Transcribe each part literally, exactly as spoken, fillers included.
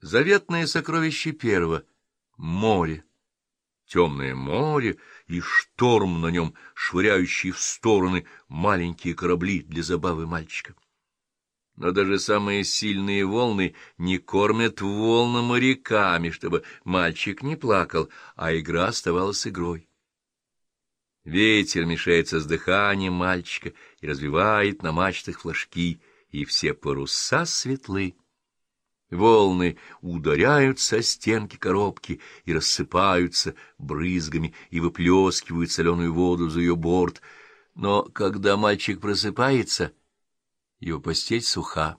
Заветное сокровище первого — море. Темное море и шторм на нем, швыряющий в стороны маленькие корабли для забавы мальчика. Но даже самые сильные волны не кормят волны моряками, чтобы мальчик не плакал, а игра оставалась игрой. Ветер мешается с дыханием мальчика и развивает на мачтах флажки, и все паруса светлы. Волны ударяются о стенки коробки и рассыпаются брызгами и выплескивают соленую воду за ее борт. Но когда мальчик просыпается, его постель суха.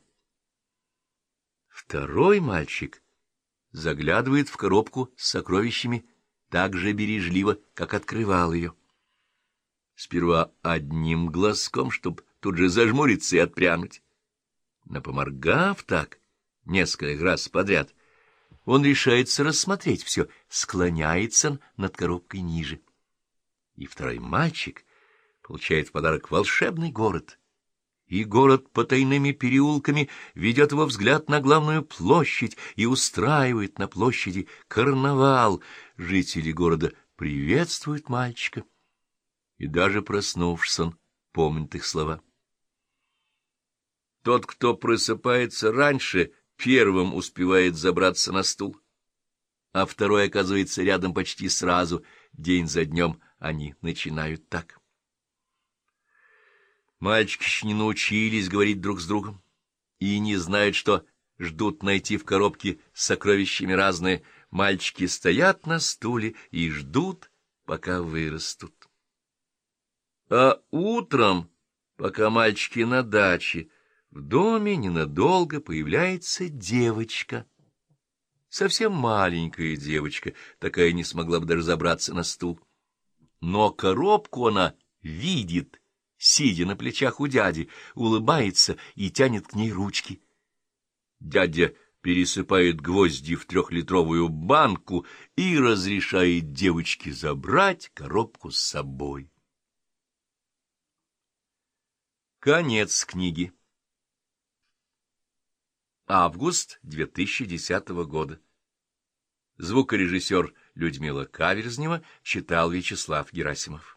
Второй мальчик заглядывает в коробку с сокровищами так же бережливо, как открывал ее. Сперва одним глазком, чтобы тут же зажмуриться и отпрянуть. Но поморгав так несколько раз подряд, он решается рассмотреть все, склоняется над коробкой ниже. И второй мальчик получает в подарок волшебный город. И город потайными переулками ведет его взгляд на главную площадь и устраивает на площади карнавал. Жители города приветствуют мальчика. И даже проснувшись, он помнит их слова. Тот, кто просыпается раньше, первым успевает забраться на стул, а второй оказывается рядом почти сразу. День за днем они начинают так. Мальчики еще не научились говорить друг с другом и не знают, что ждут найти в коробке с сокровищами разные. Мальчики стоят на стуле и ждут, пока вырастут. А утром, пока мальчики на даче, в доме ненадолго появляется девочка. Совсем маленькая девочка, такая не смогла бы даже забраться на стул. Но коробку она видит, сидя на плечах у дяди, улыбается и тянет к ней ручки. Дядя пересыпает гвозди в трехлитровую банку и разрешает девочке забрать коробку с собой. Конец книги. Август две тысячи десятого года. Звукорежиссер Людмила Каверзнева читал Вячеслав Герасимов.